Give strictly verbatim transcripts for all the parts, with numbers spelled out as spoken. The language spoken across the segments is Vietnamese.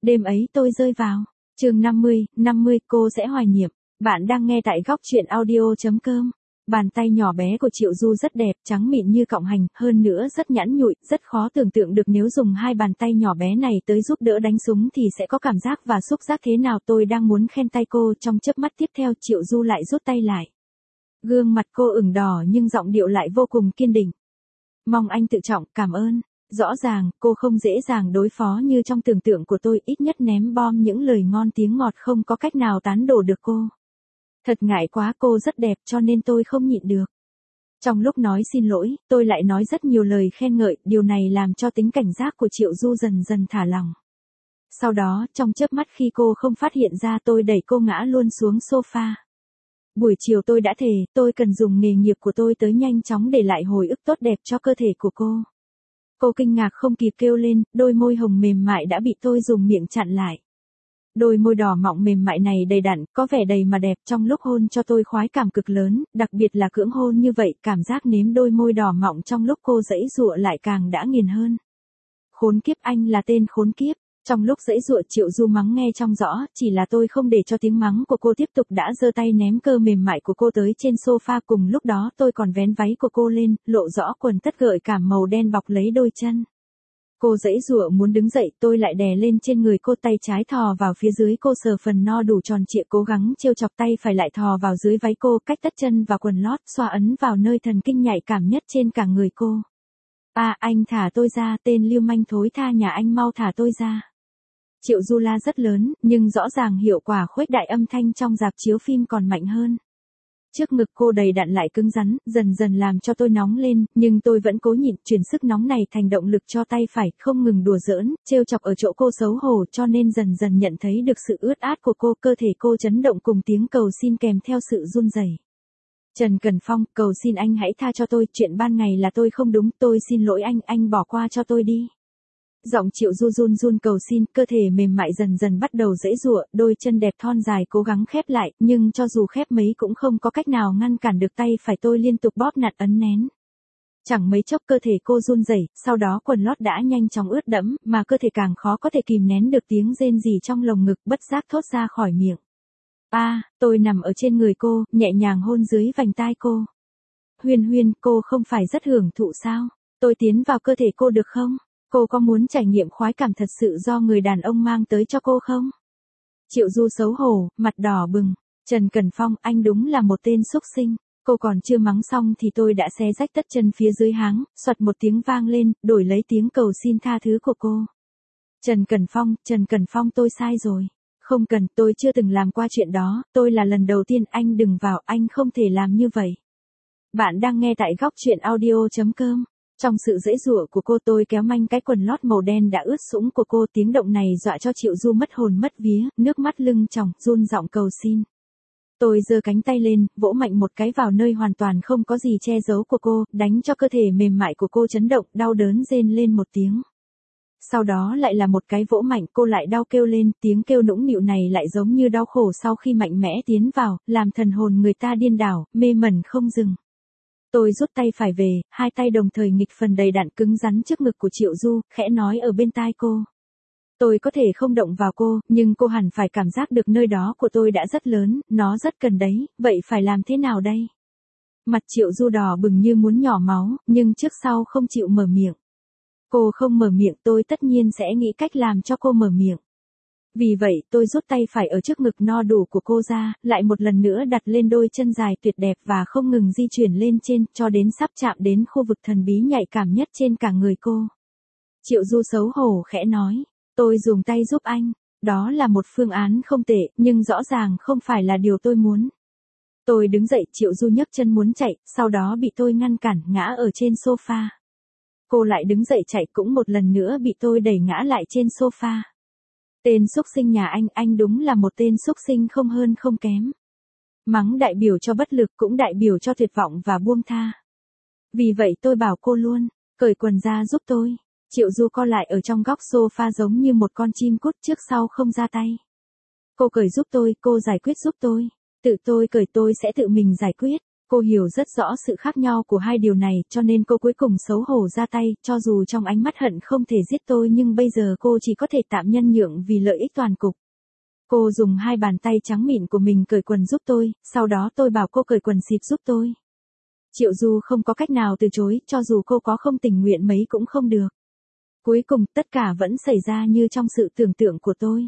Đêm ấy tôi rơi vào. Chương năm mươi, năm mươi cô sẽ hoài niệm. Bạn đang nghe tại góc truyện audio chấm com. Bàn tay nhỏ bé của Triệu Du rất đẹp, trắng mịn như cọng hành, hơn nữa rất nhẵn nhụi, rất khó tưởng tượng được nếu dùng hai bàn tay nhỏ bé này tới giúp đỡ đánh súng thì sẽ có cảm giác và xúc giác thế nào. Tôi đang muốn khen tay cô, trong chớp mắt tiếp theo Triệu Du lại rút tay lại. Gương mặt cô ửng đỏ nhưng giọng điệu lại vô cùng kiên định. Mong anh tự trọng, cảm ơn. Rõ ràng, cô không dễ dàng đối phó như trong tưởng tượng của tôi, ít nhất ném bom những lời ngon tiếng ngọt không có cách nào tán đổ được cô. Thật ngại quá, cô rất đẹp cho nên tôi không nhịn được. Trong lúc nói xin lỗi, tôi lại nói rất nhiều lời khen ngợi, điều này làm cho tính cảnh giác của Triệu Du dần dần thả lỏng. Sau đó, trong chớp mắt khi cô không phát hiện ra tôi đẩy cô ngã luôn xuống sofa. Buổi chiều tôi đã thề, tôi cần dùng nghề nghiệp của tôi tới nhanh chóng để lại hồi ức tốt đẹp cho cơ thể của cô. Cô kinh ngạc không kịp kêu lên, đôi môi hồng mềm mại đã bị tôi dùng miệng chặn lại. Đôi môi đỏ mọng mềm mại này đầy đặn, có vẻ đầy mà đẹp, trong lúc hôn cho tôi khoái cảm cực lớn, đặc biệt là cưỡng hôn như vậy, cảm giác nếm đôi môi đỏ mọng trong lúc cô giãy giụa lại càng đã nghiền hơn. Khốn kiếp, anh là tên khốn kiếp. Trong lúc giãy giụa Triệu Du mắng nghe trong rõ, chỉ là tôi không để cho tiếng mắng của cô tiếp tục đã giơ tay ném cơ mềm mại của cô tới trên sofa, cùng lúc đó tôi còn vén váy của cô lên, lộ rõ quần tất gợi cảm màu đen bọc lấy đôi chân. Cô giãy giụa muốn đứng dậy, tôi lại đè lên trên người cô, tay trái thò vào phía dưới cô sờ phần no đủ tròn trịa, cố gắng trêu chọc, tay phải lại thò vào dưới váy cô, cách tất chân và quần lót, xoa ấn vào nơi thần kinh nhạy cảm nhất trên cả người cô. À, anh thả tôi ra, tên lưu manh thối tha nhà anh, mau thả tôi ra. Triệu Du la rất lớn, nhưng rõ ràng hiệu quả khuếch đại âm thanh trong rạp chiếu phim còn mạnh hơn. Trước ngực cô đầy đặn lại cứng rắn, dần dần làm cho tôi nóng lên, nhưng tôi vẫn cố nhịn, chuyển sức nóng này thành động lực cho tay phải, không ngừng đùa giỡn, trêu chọc ở chỗ cô xấu hổ, cho nên dần dần nhận thấy được sự ướt át của cô, cơ thể cô chấn động cùng tiếng cầu xin kèm theo sự run rẩy. Trần Cần Phong, cầu xin anh hãy tha cho tôi, chuyện ban ngày là tôi không đúng, tôi xin lỗi anh, anh bỏ qua cho tôi đi. Giọng Triệu Du run run cầu xin, cơ thể mềm mại dần dần bắt đầu giãy giụa, đôi chân đẹp thon dài cố gắng khép lại, nhưng cho dù khép mấy cũng không có cách nào ngăn cản được tay phải tôi liên tục bóp nặn ấn nén. Chẳng mấy chốc cơ thể cô run rẩy, sau đó quần lót đã nhanh chóng ướt đẫm, mà cơ thể càng khó có thể kìm nén được tiếng rên rỉ trong lồng ngực, bất giác thốt ra khỏi miệng. A, à, tôi nằm ở trên người cô, nhẹ nhàng hôn dưới vành tai cô. Huyên Huyên, cô không phải rất hưởng thụ sao? Tôi tiến vào cơ thể cô được không? Cô có muốn trải nghiệm khoái cảm thật sự do người đàn ông mang tới cho cô không? Triệu Du xấu hổ, mặt đỏ bừng. Trần Cần Phong, anh đúng là một tên xúc sinh. Cô còn chưa mắng xong thì tôi đã xé rách tất chân phía dưới háng, xoạt một tiếng vang lên, đổi lấy tiếng cầu xin tha thứ của cô. Trần Cần Phong, Trần Cần Phong, tôi sai rồi. Không cần, tôi chưa từng làm qua chuyện đó, tôi là lần đầu tiên, anh đừng vào, anh không thể làm như vậy. Bạn đang nghe tại góc truyện audio chấm com. Trong sự giãy giụa của cô, tôi kéo manh cái quần lót màu đen đã ướt sũng của cô, tiếng động này dọa cho Triệu Du mất hồn mất vía, nước mắt lưng tròng, run giọng cầu xin. Tôi giơ cánh tay lên, vỗ mạnh một cái vào nơi hoàn toàn không có gì che giấu của cô, đánh cho cơ thể mềm mại của cô chấn động, đau đớn rên lên một tiếng. Sau đó lại là một cái vỗ mạnh, cô lại đau kêu lên, tiếng kêu nũng nịu này lại giống như đau khổ sau khi mạnh mẽ tiến vào, làm thần hồn người ta điên đảo, mê mẩn không dừng. Tôi rút tay phải về, hai tay đồng thời nghịch phần đầy đặn cứng rắn trước ngực của Triệu Du, khẽ nói ở bên tai cô. Tôi có thể không động vào cô, nhưng cô hẳn phải cảm giác được nơi đó của tôi đã rất lớn, nó rất cần đấy, vậy phải làm thế nào đây? Mặt Triệu Du đỏ bừng như muốn nhỏ máu, nhưng trước sau không chịu mở miệng. Cô không mở miệng, tôi tất nhiên sẽ nghĩ cách làm cho cô mở miệng. Vì vậy, tôi rút tay phải ở trước ngực no đủ của cô ra, lại một lần nữa đặt lên đôi chân dài tuyệt đẹp và không ngừng di chuyển lên trên, cho đến sắp chạm đến khu vực thần bí nhạy cảm nhất trên cả người cô. Triệu Du xấu hổ khẽ nói, tôi dùng tay giúp anh, đó là một phương án không tệ, nhưng rõ ràng không phải là điều tôi muốn. Tôi đứng dậy, Triệu Du nhấc chân muốn chạy, sau đó bị tôi ngăn cản, ngã ở trên sofa. Cô lại đứng dậy chạy, cũng một lần nữa bị tôi đẩy ngã lại trên sofa. Tên xúc sinh nhà anh, anh đúng là một tên xúc sinh không hơn không kém. Mắng đại biểu cho bất lực, cũng đại biểu cho tuyệt vọng và buông tha. Vì vậy tôi bảo cô luôn, cởi quần ra giúp tôi. Triệu Du co lại ở trong góc sofa giống như một con chim cút trước sau không ra tay. Cô cởi giúp tôi, cô giải quyết giúp tôi. Tự tôi cởi tôi sẽ tự mình giải quyết. Cô hiểu rất rõ sự khác nhau của hai điều này, cho nên cô cuối cùng xấu hổ ra tay, cho dù trong ánh mắt hận không thể giết tôi nhưng bây giờ cô chỉ có thể tạm nhân nhượng vì lợi ích toàn cục. Cô dùng hai bàn tay trắng mịn của mình cởi quần giúp tôi, sau đó tôi bảo cô cởi quần xịp giúp tôi. Triệu Du không có cách nào từ chối, cho dù cô có không tình nguyện mấy cũng không được. Cuối cùng, tất cả vẫn xảy ra như trong sự tưởng tượng của tôi.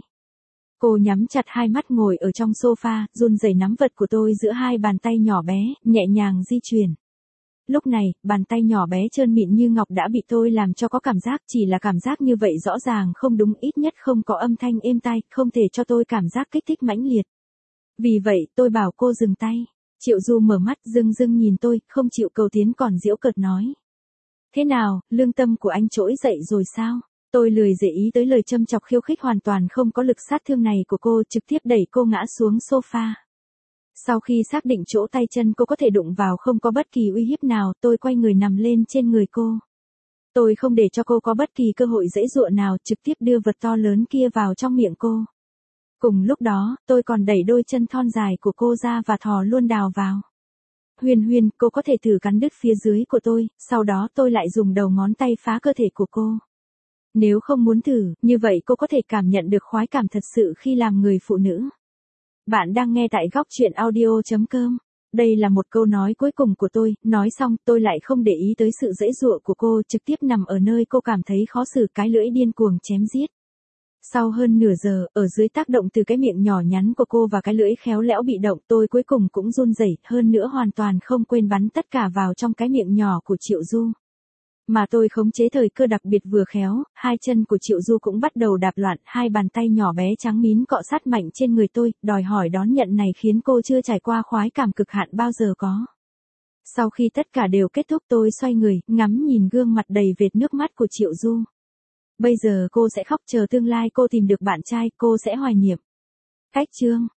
Cô nhắm chặt hai mắt ngồi ở trong sofa, run rẩy nắm vật của tôi giữa hai bàn tay nhỏ bé, nhẹ nhàng di chuyển. Lúc này, bàn tay nhỏ bé trơn mịn như ngọc đã bị tôi làm cho có cảm giác, chỉ là cảm giác như vậy rõ ràng không đúng, ít nhất không có âm thanh êm tai, không thể cho tôi cảm giác kích thích mãnh liệt. Vì vậy, tôi bảo cô dừng tay. Triệu Du mở mắt rưng rưng nhìn tôi, không chịu cầu tiến còn giễu cợt nói. Thế nào, lương tâm của anh trỗi dậy rồi sao? Tôi lười để ý tới lời châm chọc khiêu khích hoàn toàn không có lực sát thương này của cô, trực tiếp đẩy cô ngã xuống sofa. Sau khi xác định chỗ tay chân cô có thể đụng vào không có bất kỳ uy hiếp nào, tôi quay người nằm lên trên người cô. Tôi không để cho cô có bất kỳ cơ hội giãy giụa nào, trực tiếp đưa vật to lớn kia vào trong miệng cô. Cùng lúc đó, tôi còn đẩy đôi chân thon dài của cô ra và thò luôn đào vào. Huyền Huyền, cô có thể thử cắn đứt phía dưới của tôi, sau đó tôi lại dùng đầu ngón tay phá cơ thể của cô. Nếu không muốn thử, như vậy cô có thể cảm nhận được khoái cảm thật sự khi làm người phụ nữ. Bạn đang nghe tại góc truyện audio chấm com. Đây là một câu nói cuối cùng của tôi, nói xong tôi lại không để ý tới sự giãy giụa của cô, trực tiếp nằm ở nơi cô cảm thấy khó xử, cái lưỡi điên cuồng chém giết. Sau hơn nửa giờ, ở dưới tác động từ cái miệng nhỏ nhắn của cô và cái lưỡi khéo léo bị động, tôi cuối cùng cũng run rẩy, hơn nữa hoàn toàn không quên bắn tất cả vào trong cái miệng nhỏ của Triệu Du. Mà tôi khống chế thời cơ đặc biệt vừa khéo, hai chân của Triệu Du cũng bắt đầu đạp loạn, hai bàn tay nhỏ bé trắng mịn cọ sát mạnh trên người tôi, đòi hỏi đón nhận này khiến cô chưa trải qua khoái cảm cực hạn bao giờ có. Sau khi tất cả đều kết thúc tôi xoay người, ngắm nhìn gương mặt đầy vệt nước mắt của Triệu Du. Bây giờ cô sẽ khóc, chờ tương lai cô tìm được bạn trai, cô sẽ hoài niệm. Cách chương